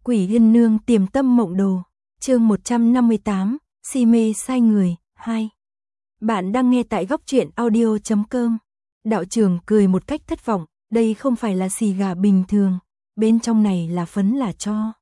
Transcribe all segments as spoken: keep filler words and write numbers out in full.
Quỷ Yên Nương Tiềm Tâm Mộng Đồ, chương một trăm năm mươi tám, si mê sai người, hai. Bạn đang nghe tại góc truyện audio chấm com. Đạo trưởng cười một cách thất vọng, đây không phải là xì gà bình thường, bên trong này là phấn là tro.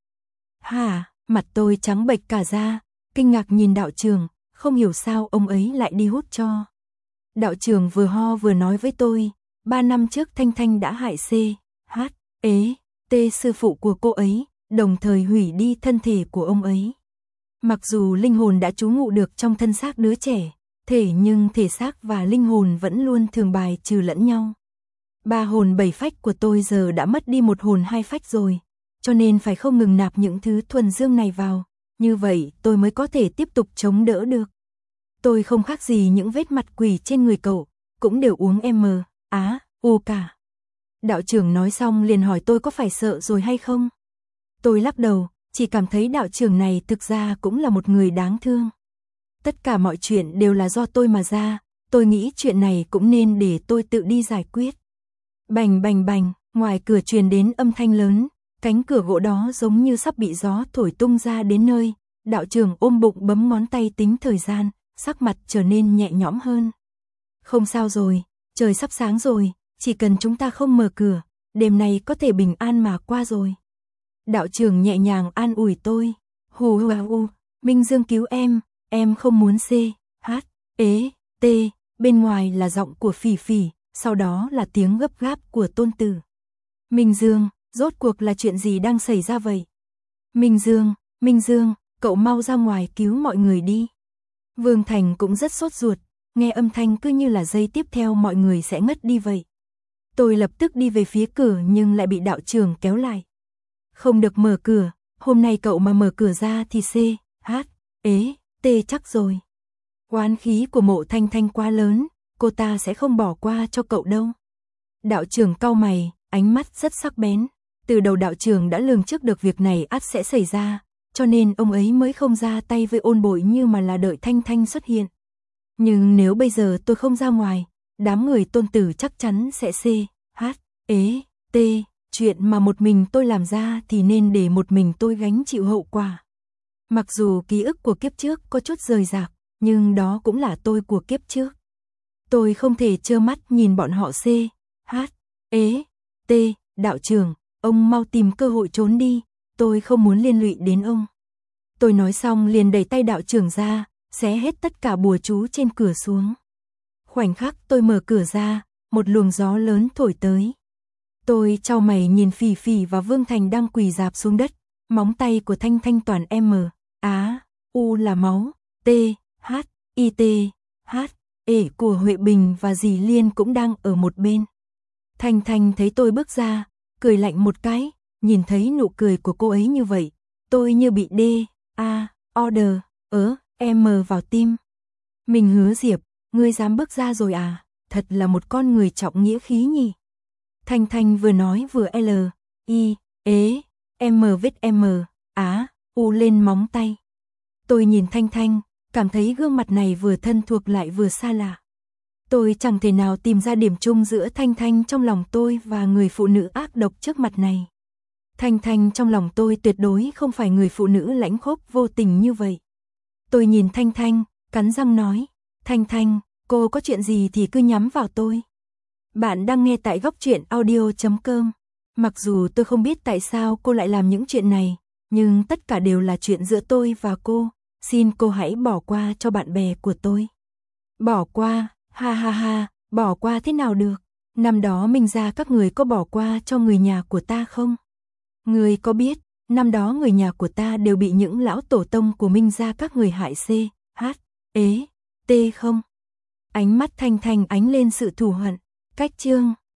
Hả, mặt tôi trắng bệch cả ra, kinh ngạc nhìn đạo trưởng, không hiểu sao ông ấy lại đi hút tro. Đạo trưởng vừa ho vừa nói với tôi, ba năm trước Thanh Thanh đã hại C, H, ế, T sư phụ của cô ấy, đồng thời hủy đi thân thể của ông ấy. Mặc dù linh hồn đã trú ngụ được trong thân xác đứa trẻ, thể nhưng thể xác và linh hồn vẫn luôn thường bài trừ lẫn nhau. Ba hồn bảy phách của tôi giờ đã mất đi một hồn hai phách rồi, cho nên phải không ngừng nạp những thứ thuần dương này vào, như vậy tôi mới có thể tiếp tục chống đỡ được. Tôi không khác gì những vết mặt quỷ trên người cậu, cũng đều uống M, Á, U cả. Đạo trưởng nói xong liền hỏi tôi có phải sợ rồi hay không. Tôi lắc đầu, chỉ cảm thấy đạo trưởng này thực ra cũng là một người đáng thương. Tất cả mọi chuyện đều là do tôi mà ra, tôi nghĩ chuyện này cũng nên để tôi tự đi giải quyết. Bành bành bành, ngoài cửa truyền đến âm thanh lớn, cánh cửa gỗ đó giống như sắp bị gió thổi tung ra đến nơi, đạo trưởng ôm bụng bấm ngón tay tính thời gian, sắc mặt trở nên nhẹ nhõm hơn. Không sao rồi, trời sắp sáng rồi, chỉ cần chúng ta không mở cửa, đêm nay có thể bình an mà qua rồi. Đạo trưởng nhẹ nhàng an ủi tôi, hù hù hù, Minh Dương cứu em, em không muốn C, H, ế, T, bên ngoài là giọng của Phỉ Phỉ, sau đó là tiếng gấp gáp của Tôn Tử. Minh Dương, rốt cuộc là chuyện gì đang xảy ra vậy? Minh Dương, Minh Dương, cậu mau ra ngoài cứu mọi người đi. Vương Thành cũng rất sốt ruột, nghe âm thanh cứ như là giây tiếp theo mọi người sẽ ngất đi vậy. Tôi lập tức đi về phía cửa nhưng lại bị đạo trưởng kéo lại. Không được mở cửa, hôm nay cậu mà mở cửa ra thì C, H, ế, T chắc rồi. Oán khí của Mộ Thanh Thanh quá lớn, cô ta sẽ không bỏ qua cho cậu đâu. Đạo trưởng cau mày, ánh mắt rất sắc bén. Từ đầu đạo trưởng đã lường trước được việc này ắt sẽ xảy ra, cho nên ông ấy mới không ra tay với Ôn Bội Như mà là đợi Thanh Thanh xuất hiện. Nhưng nếu bây giờ tôi không ra ngoài, đám người Tôn Tử chắc chắn sẽ C, H, ế, T. Chuyện mà một mình tôi làm ra thì nên để một mình tôi gánh chịu hậu quả. Mặc dù ký ức của kiếp trước có chút rời rạc, nhưng đó cũng là tôi của kiếp trước. Tôi không thể trơ mắt nhìn bọn họ C, H, ế, T, đạo trưởng, ông mau tìm cơ hội trốn đi, tôi không muốn liên lụy đến ông. Tôi nói xong liền đẩy tay đạo trưởng ra, xé hết tất cả bùa chú trên cửa xuống. Khoảnh khắc tôi mở cửa ra, một luồng gió lớn thổi tới. Tôi chau mày nhìn Phỉ Phỉ và Vương Thành đang quỳ rạp xuống đất, móng tay của Thanh Thanh toàn M, Á, U là máu, T, H, I T, H, ể của Huệ Bình và dì Liên cũng đang ở một bên. Thanh Thanh thấy tôi bước ra, cười lạnh một cái, nhìn thấy nụ cười của cô ấy như vậy, tôi như bị D, A, order, ớ, M vào tim. Mình Hứa Diệp, ngươi dám bước ra rồi à, thật là một con người trọng nghĩa khí nhỉ. Thanh Thanh vừa nói vừa L, I, ế, M vết M, Á, U lên móng tay. Tôi nhìn Thanh Thanh, cảm thấy gương mặt này vừa thân thuộc lại vừa xa lạ. Tôi chẳng thể nào tìm ra điểm chung giữa Thanh Thanh trong lòng tôi và người phụ nữ ác độc trước mặt này. Thanh Thanh trong lòng tôi tuyệt đối không phải người phụ nữ lãnh khốc vô tình như vậy. Tôi nhìn Thanh Thanh, cắn răng nói, Thanh Thanh, cô có chuyện gì thì cứ nhắm vào tôi. Bạn đang nghe tại góc truyện audio chấm com. Mặc dù tôi không biết tại sao cô lại làm những chuyện này, nhưng tất cả đều là chuyện giữa tôi và cô, xin cô hãy bỏ qua cho bạn bè của tôi. Bỏ qua, ha ha ha, bỏ qua thế nào được, năm đó Minh gia các người có bỏ qua cho người nhà của ta không? Người có biết, năm đó người nhà của ta đều bị những lão tổ tông của Minh gia các người hại C, H, ế, T không? Ánh mắt Thanh Thanh ánh lên sự thù hận. Cách chương